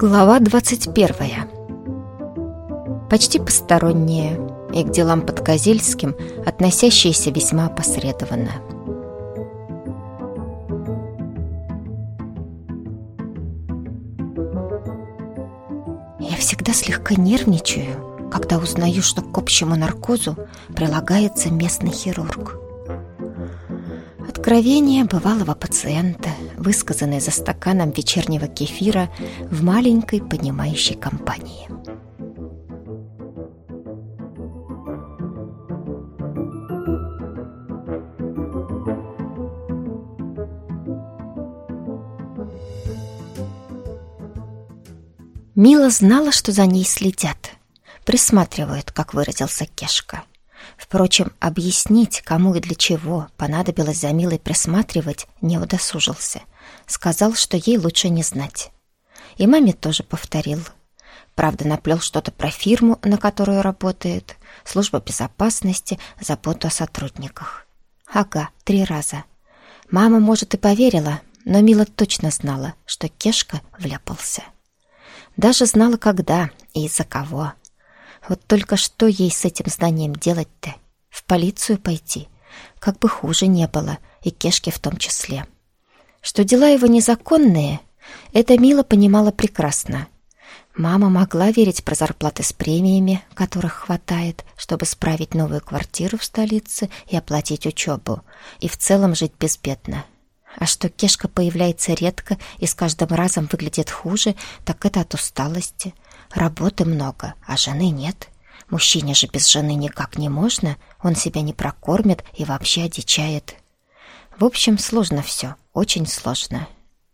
Глава 21. Почти посторонние и к делам подкозельским относящиеся весьма опосредованно. Я всегда слегка нервничаю, когда узнаю, что к общему наркозу прилагается местный хирург. Откровения бывалого пациента, высказанные за стаканом вечернего кефира в маленькой понимающей компании. Мила знала, что за ней следят, присматривают, как выразился Кешка. Впрочем, объяснить, кому и для чего понадобилось за Милой присматривать, не удосужился. Сказал, что ей лучше не знать. И маме тоже повторил. Правда, наплел что-то про фирму, на которую работает, служба безопасности, заботу о сотрудниках. Ага, 3 раза. Мама, может, и поверила, но Мила точно знала, что Кешка вляпался. Даже знала, когда и из-за кого. Вот только что ей с этим знанием делать-то? В полицию пойти? Как бы хуже не было, и Кешке в том числе. Что дела его незаконные, это Мила понимала прекрасно. Мама могла верить про зарплаты с премиями, которых хватает, чтобы справить новую квартиру в столице и оплатить учебу, и в целом жить безбедно. А что Кешка появляется редко и с каждым разом выглядит хуже, так это от усталости. Работы много, а жены нет. Мужчине же без жены никак не можно, он себя не прокормит и вообще одичает. В общем, сложно все, очень сложно.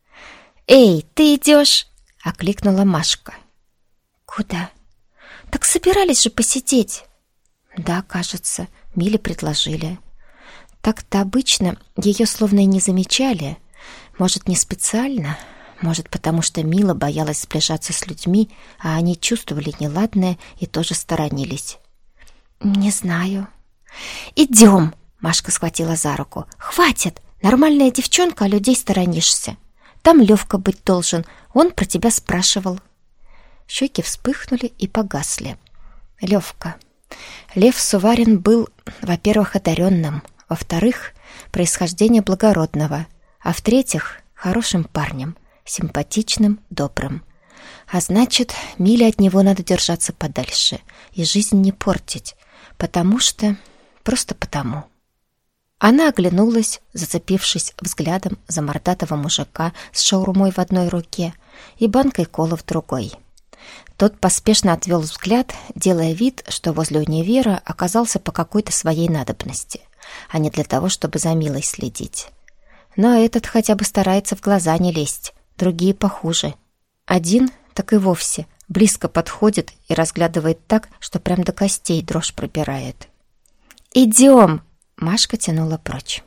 «Эй, ты идешь?» — окликнула Машка. «Куда?» «Так собирались же посидеть». «Да, кажется, Миле предложили». Так-то обычно ее словно и не замечали. Может, не специально, может, потому что Мила боялась сближаться с людьми, а они чувствовали неладное и тоже сторонились. «Не знаю». «Идем!» — Машка схватила за руку. «Хватит! Нормальная девчонка, а людей сторонишься. Там Левка быть должен, он про тебя спрашивал». Щеки вспыхнули и погасли. Левка. Лев Суварин был, во-первых, одаренным, во-вторых, происхождение благородного, а в-третьих, хорошим парнем, симпатичным, добрым. А значит, Миле от него надо держаться подальше и жизнь не портить, просто потому. Она оглянулась, зацепившись взглядом за мордатого мужика с шаурмой в одной руке и банкой колы в другой. Тот поспешно отвел взгляд, делая вид, что возле универа оказался по какой-то своей надобности, а не для того, чтобы за Милой следить. Но этот хотя бы старается в глаза не лезть, другие похуже. Один, так и вовсе, близко подходит и разглядывает так, что прям до костей дрожь пробирает. «Идем!» — Машка тянула прочь.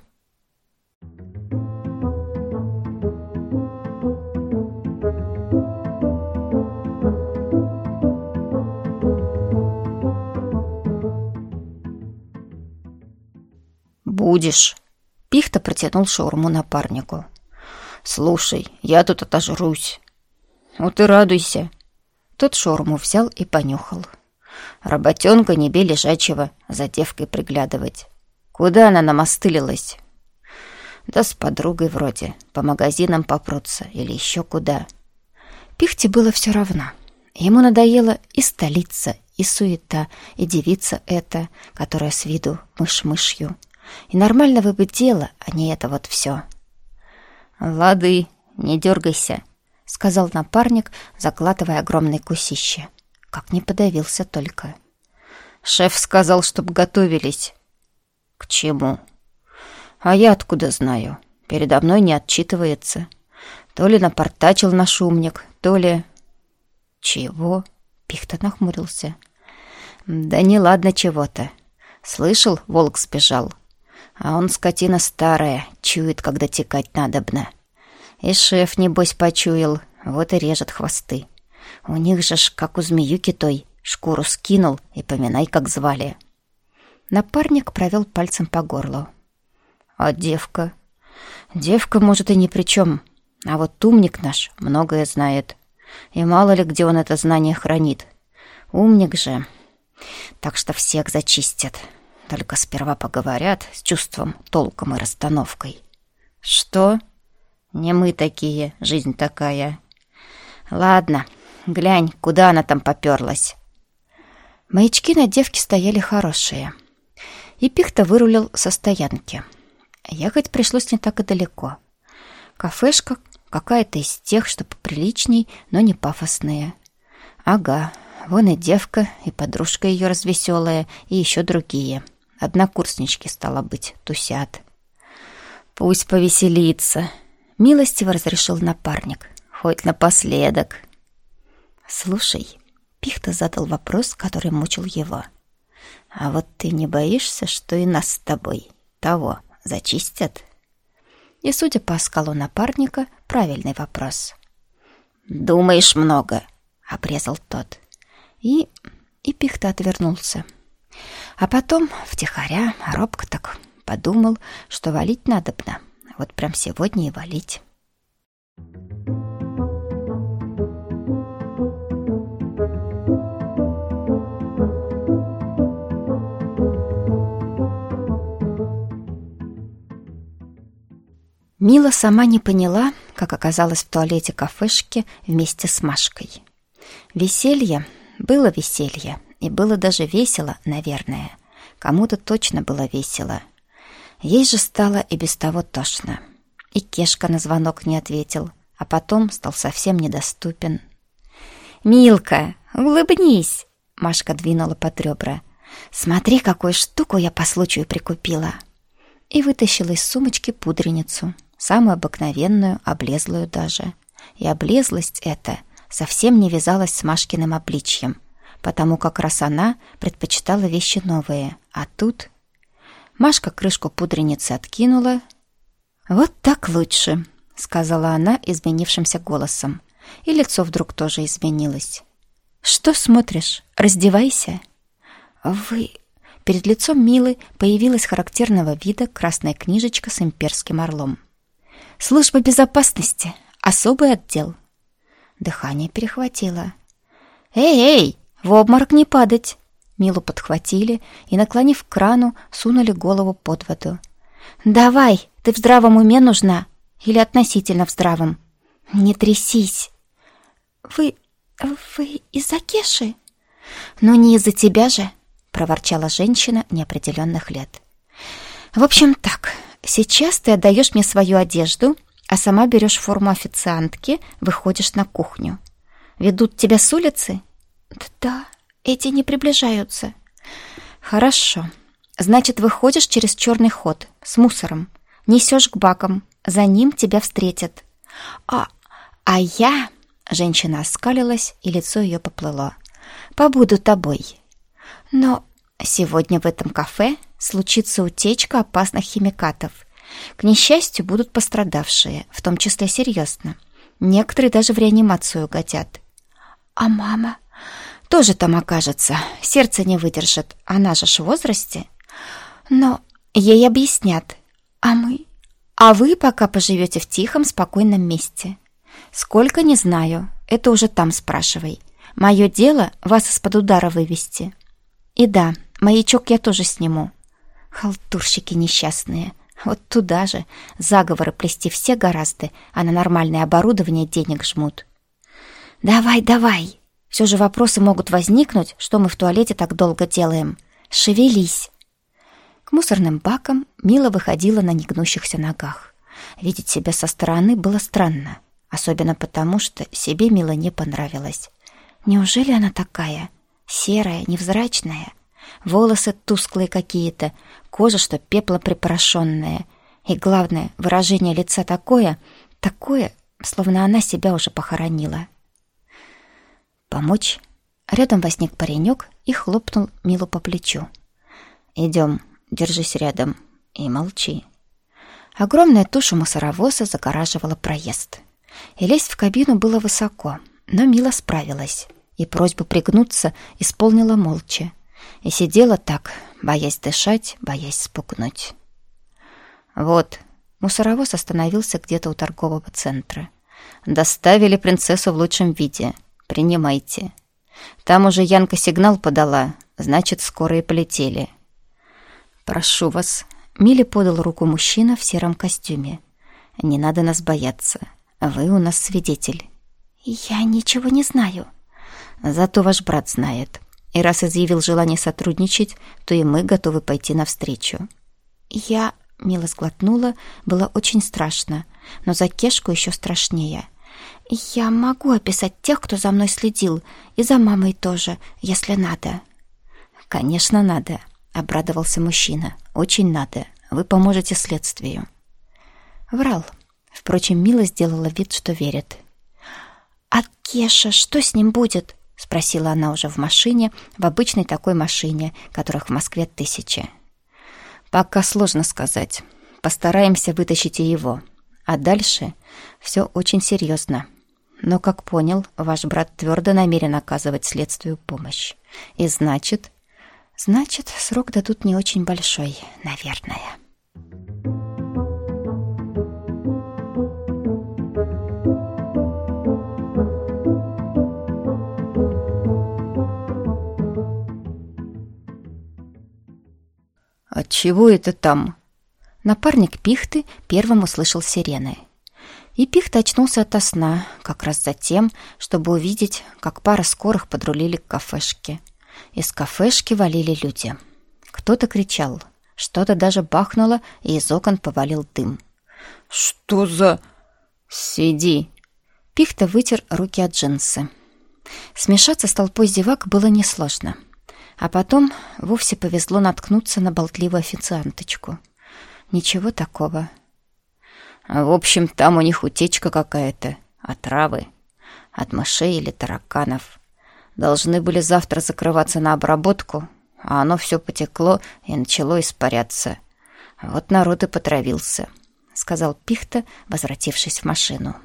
«Будешь». Пихта протянул шаурму напарнику. «Слушай, я тут отожрусь». «Вот и радуйся». Тот шаурму взял и понюхал. «Работенка не бей лежачего, за девкой приглядывать. Куда она намастылилась?» «Да с подругой вроде, по магазинам попрутся или еще куда». Пихте было все равно. Ему надоела и столица, и суета, и девица эта, которая с виду мышь мышью. И нормального бы дела, а не это вот все. «Лады, не дергайся», — сказал напарник, закладывая огромное кусище. Как не подавился только. «Шеф сказал, чтоб готовились». «К чему?» «А я откуда знаю? Передо мной не отчитывается. То ли напортачил наш умник, то ли...» «Чего?» — Пихта нахмурился. «Да неладно чего-то. Слышал, волк сбежал. А он, скотина старая, чует, когда текать надобно. И шеф, небось, почуял, вот и режет хвосты. У них же ж, как у змеюки той, шкуру скинул, и поминай, как звали». Напарник провел пальцем по горлу. «А девка?» «Девка, может, и ни при чем. А вот умник наш многое знает. И мало ли, где он это знание хранит. Умник же. Так что всех зачистят. Только сперва поговорят с чувством, толком и расстановкой. Что? Не мы такие, жизнь такая. Ладно, глянь, куда она там попёрлась. Маячки на девке стояли хорошие. И Пихта вырулил со стоянки. Ехать пришлось не так и далеко. Кафешка какая-то из тех, что поприличней, но не пафосные. Ага, вон и девка, и подружка ее развеселая, и еще другие. Однокурснички, стало быть, тусят. Пусть повеселится. Милостиво разрешил напарник. Хоть напоследок. Слушай, Пихта задал вопрос, который мучил его. А вот ты не боишься, что и нас с тобой того зачистят? И, судя по оскалу напарника, правильный вопрос. «Думаешь много», — обрезал тот. И Пихта отвернулся. А потом, втихаря, робко так подумал, что валить надобно. Вот прям сегодня и валить. Мила сама не поняла, как оказалась в туалете кафешки вместе с Машкой. Веселье было веселье, и было даже весело, наверное. Кому-то точно было весело. Ей же стало и без того тошно. И Кешка на звонок не ответил, а потом стал совсем недоступен. «Милка, улыбнись!» — Машка двинула под ребра. «Смотри, какую штуку я по случаю прикупила!» И вытащила из сумочки пудреницу, самую обыкновенную, облезлую даже. И облезлость эта совсем не вязалась с Машкиным обличьем, потому как раз она предпочитала вещи новые. А тут... Машка крышку пудреницы откинула. «Вот так лучше», — сказала она изменившимся голосом. И лицо вдруг тоже изменилось. «Что смотришь? Раздевайся». «Вы...» Перед лицом Милы появилась характерного вида красная книжечка с имперским орлом. «Служба безопасности. Особый отдел». Дыхание перехватило. «Эй, в обморок не падать!» Милу подхватили и, наклонив к крану, сунули голову под воду. «Давай, ты в здравом уме нужна? Или относительно в здравом? Не трясись!» «Вы из-за Кеши?» «Ну, не из-за тебя же!» — проворчала женщина неопределенных лет. «В общем так, сейчас ты отдаешь мне свою одежду, а сама берешь форму официантки, выходишь на кухню. Ведут тебя с улицы?» «Да, эти не приближаются». «Хорошо. Значит, выходишь через черный ход с мусором, несешь к бакам, за ним тебя встретят. А я...» — женщина оскалилась, и лицо ее поплыло. «Побуду тобой. Но сегодня в этом кафе случится утечка опасных химикатов. К несчастью, будут пострадавшие, в том числе серьезно. Некоторые даже в реанимацию угодят». «А мама?» «Тоже там окажется. Сердце не выдержит. Она же в возрасте». «Но ей объяснят. А мы?» «А вы пока поживете в тихом, спокойном месте. Сколько, не знаю. Это уже там спрашивай. Мое дело вас из-под удара вывести. И да, маячок я тоже сниму. Халтурщики несчастные. Вот туда же заговоры плести все гораздо, а на нормальное оборудование денег жмут». «Давай. Все же вопросы могут возникнуть, что мы в туалете так долго делаем. Шевелись». К мусорным бакам Мила выходила на негнущихся ногах. Видеть себя со стороны было странно, особенно потому, что себе Мила не понравилась. Неужели она такая? Серая, невзрачная? Волосы тусклые какие-то, кожа, что пеплом припорошенная. И главное, выражение лица такое, словно она себя уже похоронила. «Помочь?» Рядом возник паренек и хлопнул Милу по плечу. «Идем, держись рядом и молчи». Огромная туша мусоровоза загораживала проезд. И лезть в кабину было высоко, но Мила справилась. И просьбу пригнуться исполнила молча. И сидела так, боясь дышать, боясь спугнуть. Вот, мусоровоз остановился где-то у торгового центра. Доставили принцессу в лучшем виде. Принимайте. Там уже Янка сигнал подала, значит, скоро и полетели. Прошу вас. Миле подал руку мужчина в сером костюме. Не надо нас бояться. Вы у нас свидетель. Я ничего не знаю. Зато ваш брат знает. И раз изъявил желание сотрудничать, то и мы готовы пойти навстречу. Я... Мила сглотнула, было очень страшно, но за Кешку еще страшнее. Я могу описать тех, кто за мной следил, и за мамой тоже, если надо. Конечно, надо, обрадовался мужчина. Очень надо. Вы поможете следствию. Врал. Впрочем, Мила сделала вид, что верит. А Кеша, что с ним будет? Спросила она уже в машине, в обычной такой машине, которых в Москве 1000. Пока сложно сказать. Постараемся вытащить и его. А дальше все очень серьезно. Но, как понял, ваш брат твердо намерен оказывать следствию помощь. И значит, срок дадут не очень большой, наверное. «Отчего это там?» Напарник Пихты первым услышал сирены. И Пихта очнулся ото сна, как раз за тем, чтобы увидеть, как пара скорых подрулили к кафешке. Из кафешки валили люди. Кто-то кричал, что-то даже бахнуло, и из окон повалил дым. «Что за...» «Сиди!» Пихта вытер руки от джинсы. Смешаться с толпой зевак было несложно. А потом вовсе повезло наткнуться на болтливую официанточку. Ничего такого. В общем, там у них утечка какая-то. Отравы. От мышей или тараканов. Должны были завтра закрываться на обработку, а оно все потекло и начало испаряться. Вот народ и потравился, сказал Пихта, возвратившись в машину.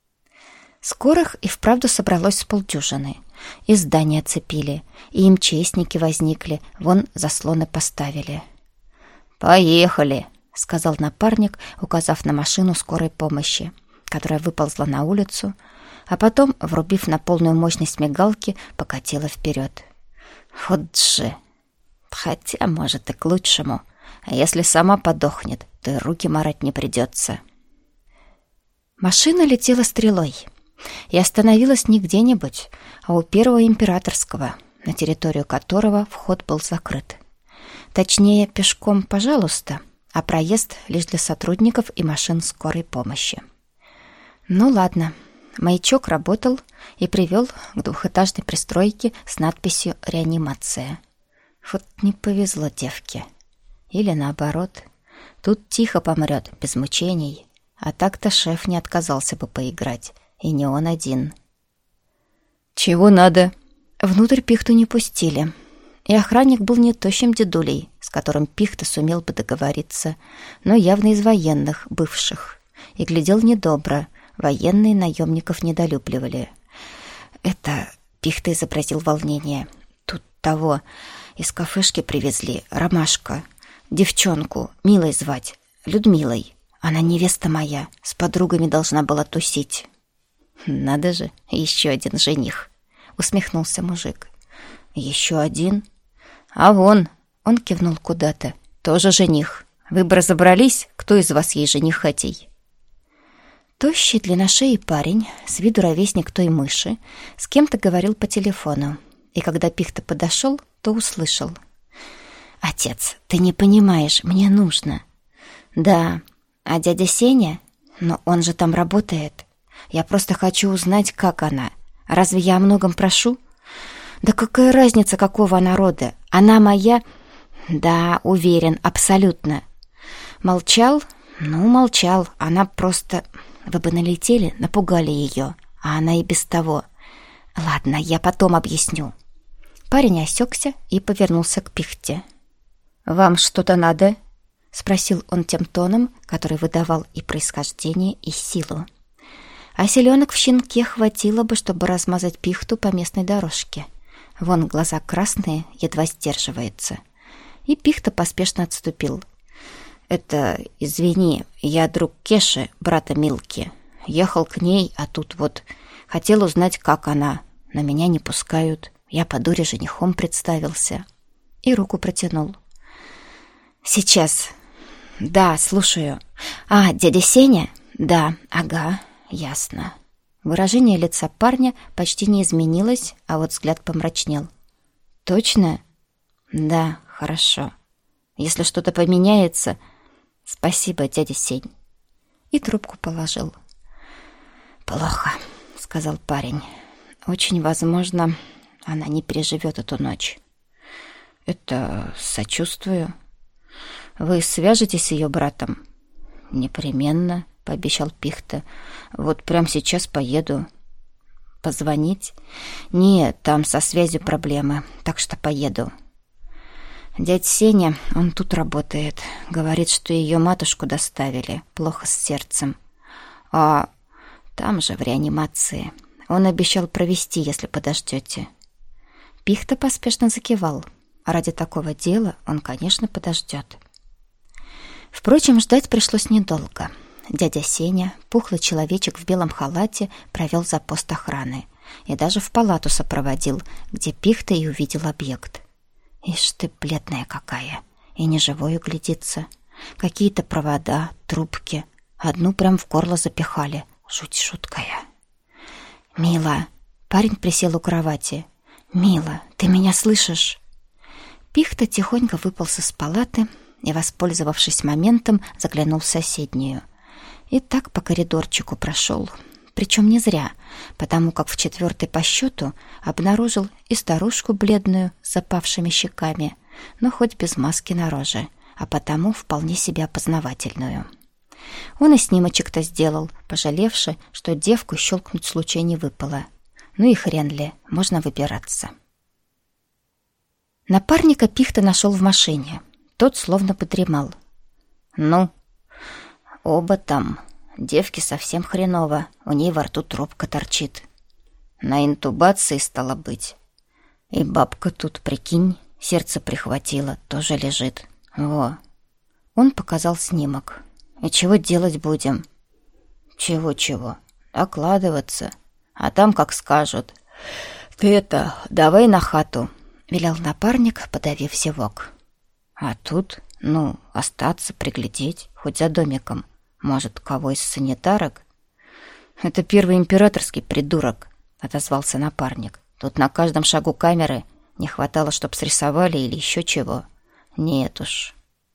Скорых и вправду собралось с полдюжины. И здания оцепили, и МЧСники возникли, вон заслоны поставили. «Поехали!» — сказал напарник, указав на машину скорой помощи, которая выползла на улицу, а потом, врубив на полную мощность мигалки, покатила вперед. Вот же! Хотя, может, и к лучшему. А если сама подохнет, то и руки марать не придется. Машина летела стрелой и остановилась не где-нибудь, а у Первого Императорского, на территорию которого вход был закрыт. Точнее, пешком, пожалуйста, а проезд лишь для сотрудников и машин скорой помощи. Ну ладно, маячок работал и привел к двухэтажной пристройке с надписью «Реанимация». Вот не повезло девке. Или наоборот, тут тихо помрет, без мучений, а так-то шеф не отказался бы поиграть. И не он один. «Чего надо?» Внутрь Пихту не пустили. И охранник был не тощим дедулей, с которым Пихта сумел бы договориться, но явно из военных, бывших. И глядел недобро. Военные наемников недолюбливали. «Это...» — Пихта изобразил волнение. «Тут того... Из кафешки привезли. Ромашка. Девчонку. Милой звать. Людмилой. Она невеста моя. С подругами должна была тусить». «Надо же, еще один жених», — усмехнулся мужик. «Еще один? А вон», — он кивнул куда-то, — «тоже жених. Вы бы разобрались, кто из вас ей женихатей?» Тощий длинношеый парень, с виду ровесник той мыши, с кем-то говорил по телефону, и когда Пихта подошел, то услышал. «Отец, ты не понимаешь, мне нужно». «Да, а дядя Сеня? Но он же там работает. Я просто хочу узнать, как она. Разве я о многом прошу? Да какая разница, какого она рода? Она моя? Да, уверен, абсолютно. Молчал? Ну, молчал. Она просто... Вы бы налетели, напугали ее. А она и без того. Ладно, я потом объясню». Парень осекся и повернулся к Пихте. «Вам что-то надо?» — спросил он тем тоном, который выдавал и происхождение, и силу. А селенок в щенке хватило бы, чтобы размазать Пихту по местной дорожке. Вон глаза красные, едва сдерживается. И Пихта поспешно отступил. «Это, извини, я друг Кеши, брата Милки. ехал к ней, а тут вот хотел узнать, как она. Но меня не пускают. Я по дуре женихом представился. И руку протянул. Сейчас. Да, слушаю. А, дядя Сеня? Да, ага, ясно. Выражение лица парня почти не изменилось, а вот взгляд помрачнел. Точно? Да, хорошо. Если что-то поменяется... Спасибо, дядя Сень. И трубку положил. Плохо, сказал парень. Очень возможно, она не переживет эту ночь. Это сочувствую. Вы свяжетесь с ее братом? Непременно, пообещал Пихта. Вот прямо сейчас поеду. Позвонить? Нет, там со связью проблемы, так что поеду. Дядь Сеня, он тут работает. Говорит, что ее матушку доставили. Плохо с сердцем. А там же в реанимации. Он обещал провести, если подождете. Пихта поспешно закивал. Ради такого дела он, конечно, подождет. Впрочем, ждать пришлось недолго. Дядя Сеня, пухлый человечек в белом халате, провел за пост охраны. И даже в палату сопроводил, где Пихта и увидел объект. Ишь ты, бледная какая, и не живою глядится. Какие-то провода, трубки. Одну прям в горло запихали. Жуть жуткая. «Мила!» Парень присел у кровати. «Мила, ты меня слышишь?» Пихта тихонько выполз из палаты и, воспользовавшись моментом, заглянул в соседнюю. И так по коридорчику прошел. Причем не зря, потому как в 4-й по счету обнаружил и старушку бледную с запавшими щеками, но хоть без маски на роже, а потому вполне себе опознавательную. Он и снимочек-то сделал, пожалевши, что девку щелкнуть случай не выпало. Ну и хрен ли, можно выбираться. Напарника Пихта нашел в машине. Тот словно подремал. «Ну, оба там. Девке совсем хреново, у ней во рту трубка торчит. На интубации стало быть. И бабка тут, прикинь, сердце прихватило, тоже лежит. Во». Он показал снимок. «И чего делать будем?» «Чего-чего? Окладываться. А там как скажут. Ты это, давай на хату», — велел напарник, подавив зевок. «А тут, остаться, приглядеть, хоть за домиком. Может, кого из санитарок?» «Это первый императорский придурок», — отозвался напарник. «Тут на каждом шагу камеры. Не хватало, чтоб срисовали или еще чего. Нет уж».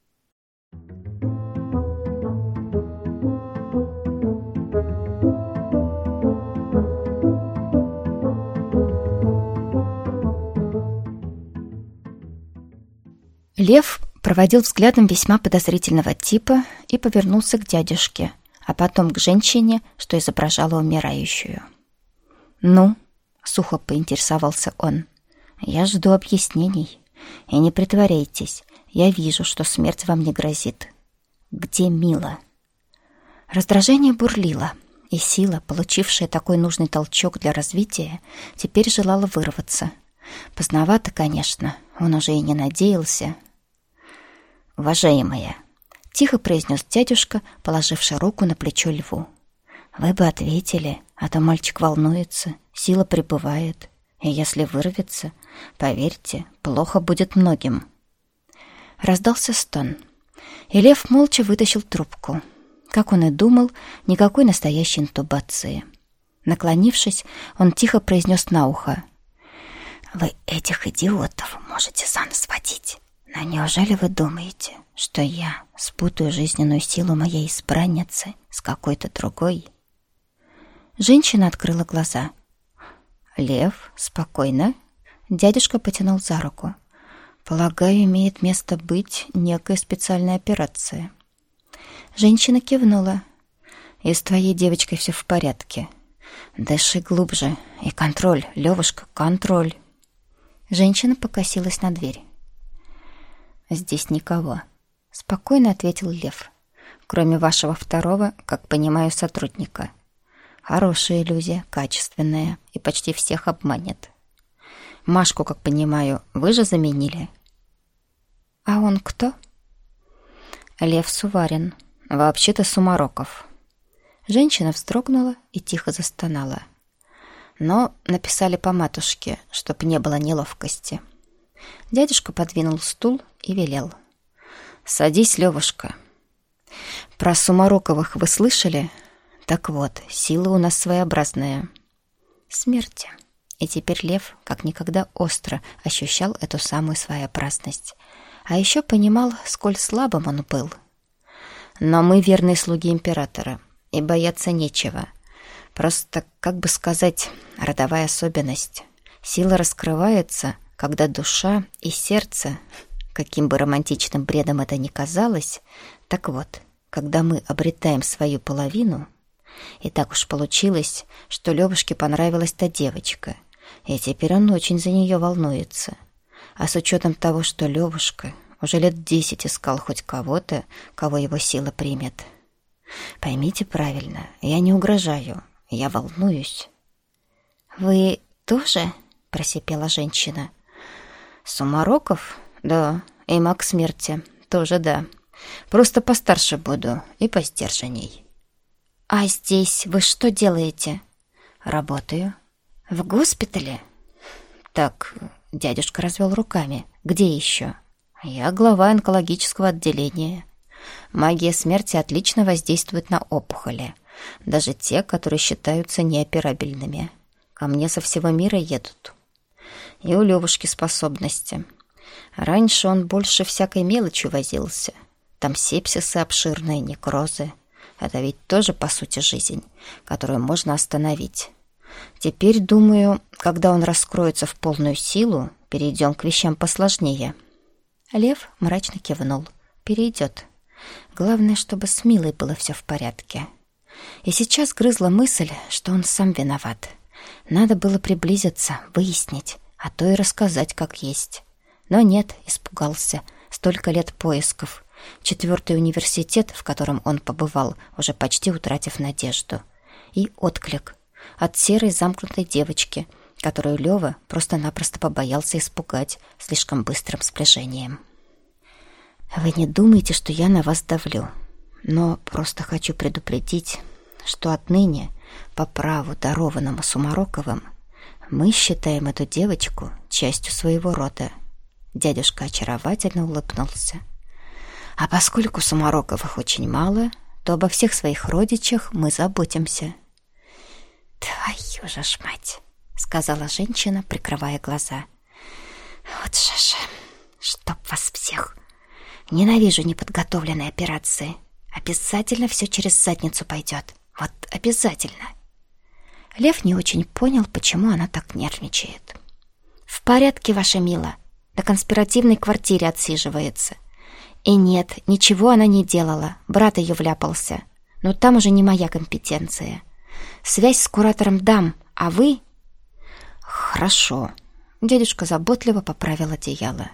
Лев проводил взглядом весьма подозрительного типа и повернулся к дядюшке, а потом к женщине, что изображала умирающую. «Ну?» — сухо поинтересовался он. «Я жду объяснений. И не притворяйтесь, я вижу, что смерть вам не грозит. Где Мила?» Раздражение бурлило, и сила, получившая такой нужный толчок для развития, теперь желала вырваться. Поздновато, конечно, он уже и не надеялся. «Уважаемая», — тихо произнес дядюшка, положивший руку на плечо льву, «вы бы ответили, а то мальчик волнуется, сила прибывает, и если вырвется, поверьте, плохо будет многим». Раздался стон, и лев молча вытащил трубку. Как он и думал, никакой настоящей интубации. Наклонившись, он тихо произнес на ухо: «Вы этих идиотов можете за нос водить. Но неужели вы думаете, что я спутаю жизненную силу моей избранницы с какой-то другой?» Женщина открыла глаза. «Лев, спокойно». Дядюшка потянул за руку. «Полагаю, имеет место быть некая специальная операция». Женщина кивнула. «И с твоей девочкой все в порядке. Дыши глубже. И контроль, Левушка, контроль». Женщина покосилась на дверь. «Здесь никого», — спокойно ответил Лев. «Кроме вашего второго, как понимаю, сотрудника. Хорошая иллюзия, качественная, и почти всех обманет. Машку, как понимаю, вы же заменили?» «А он кто?» «Лев Суварин. Вообще-то Сумароков». Женщина вздрогнула и тихо застонала. Но написали по матушке, чтоб не было неловкости. Дядюшка подвинул стул и велел: «Садись, Левушка. Про Сумароковых вы слышали? Так вот, сила у нас своеобразная. Смерти». И теперь Лев как никогда остро ощущал эту самую своеобразность. А еще понимал, сколь слабым он был. Но мы верные слуги императора, и бояться нечего. Просто, как бы сказать, родовая особенность. Сила раскрывается, когда душа и сердце, каким бы романтичным бредом это ни казалось, так вот, когда мы обретаем свою половину. И так уж получилось, что Левушке понравилась та девочка, и теперь он очень за нее волнуется. А с учетом того, что Левушка уже лет 10 искал хоть кого-то, кого его сила примет. Поймите правильно, я не угрожаю, я волнуюсь. «Вы тоже?» — просипела женщина. «Сумароков? Да. И маг смерти? Тоже да. Просто постарше буду и посдержанней». «А здесь вы что делаете?» «Работаю». «В госпитале?» «Так», — дядюшка развел руками. «Где еще?» «Я глава онкологического отделения. Магия смерти отлично воздействует на опухоли, даже те, которые считаются неоперабельными. Ко мне со всего мира едут. И у Левушки способности. Раньше он больше всякой мелочью возился. Там сепсисы обширные, некрозы. Это ведь тоже, по сути, жизнь, которую можно остановить. Теперь, думаю, когда он раскроется в полную силу, перейдем к вещам посложнее». Лев мрачно кивнул. «Перейдет. Главное, чтобы с Милой было все в порядке». И сейчас грызла мысль, что он сам виноват. Надо было приблизиться, выяснить, а то и рассказать, как есть. Но нет, испугался. Столько лет поисков. 4-й университет, в котором он побывал, уже почти утратив надежду. И отклик от серой замкнутой девочки, которую Лёва просто-напросто побоялся испугать слишком быстрым сближением. «Вы не думайте, что я на вас давлю, но просто хочу предупредить, что отныне, по праву, дарованному Сумароковым, мы считаем эту девочку частью своего рода». Дядюшка очаровательно улыбнулся. «А поскольку Сумароковых очень мало, то обо всех своих родичах мы заботимся». «Твою же ж мать!» — сказала женщина, прикрывая глаза. «Вот же, чтоб вас всех! Ненавижу неподготовленные операции. Обязательно все через задницу пойдет. Вот обязательно!» Лев не очень понял, почему она так нервничает. «В порядке, ваша Мила. На конспиративной квартире отсиживается. И нет, ничего она не делала. Брат ее вляпался. Но там уже не моя компетенция. Связь с куратором дам, а вы...» «Хорошо». Дядюшка заботливо поправил одеяло.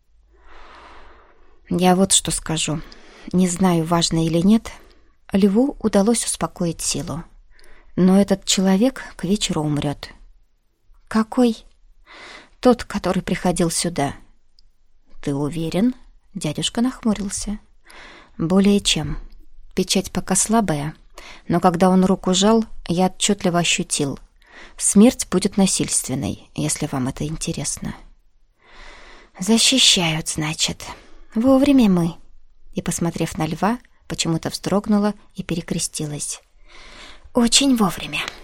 «Я вот что скажу. Не знаю, важно или нет, Льву удалось успокоить силу. Но этот человек к вечеру умрет». «Какой?» «Тот, который приходил сюда». «Ты уверен?» Дядюшка нахмурился. «Более чем. Печать пока слабая, но когда он руку жал, я отчетливо ощутил. Смерть будет насильственной, если вам это интересно». «Защищают, значит. Вовремя мы». И, посмотрев на Льва, почему-то вздрогнула и перекрестилась. «Очень вовремя».